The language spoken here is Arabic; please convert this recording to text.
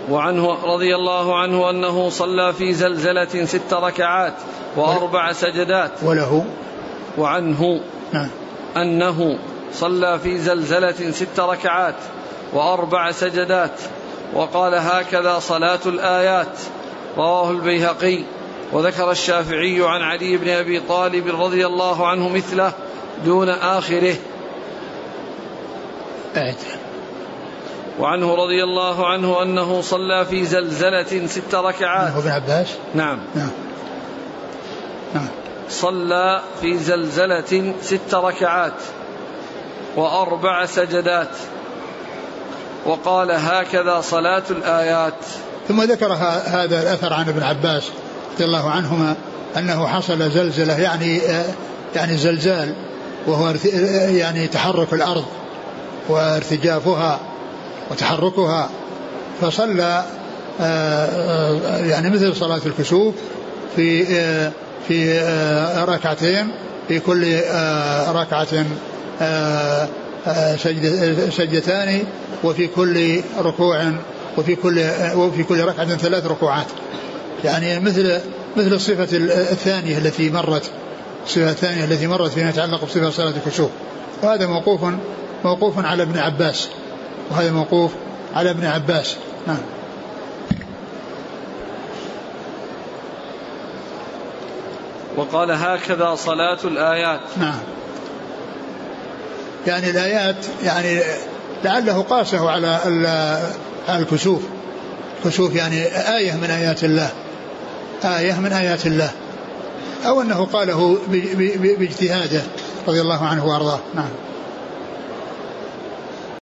وعنه رضي الله عنه أنه صلى في زلزلة 6 ركعات و4 سجدات. وعنه أنه صلى في زلزلة 6 ركعات و4 سجدات وقال هكذا صلاة الآيات. رواه البيهقي. وذكر الشافعي عن علي بن أبي طالب رضي الله عنه مثله دون آخره. وعنه رضي الله عنه أنه صلى في زلزلة 6 ركعات. ابن عباس. نعم. صلى في زلزلة 6 ركعات و4 سجدات وقال هكذا صلاة الآيات. ثم ذكر هذا الأثر عن ابن عباس رضي الله عنهما أنه حصل زلزلة يعني زلزال، وهو يعني تحرك الأرض وارتجافها وتحركها، فصلى يعني مثل صلاة الكسوف في ركعتين، في كل ركعة سجدتان، وفي كل ركوع وفي كل ركعة 3 ركوعات، يعني مثل الصفة الثانية التي مرت فيما يتعلق بصفة صلاة الكسوف. وهذا موقوف على ابن عباس، نعم. وقال هكذا صلاة الآيات. نعم. يعني الآيات يعني لعله قاسه على الكسوف. الكسوف يعني آية من آيات الله، أو أنه قاله باجتهاده رضي الله عنه وأرضاه. نعم.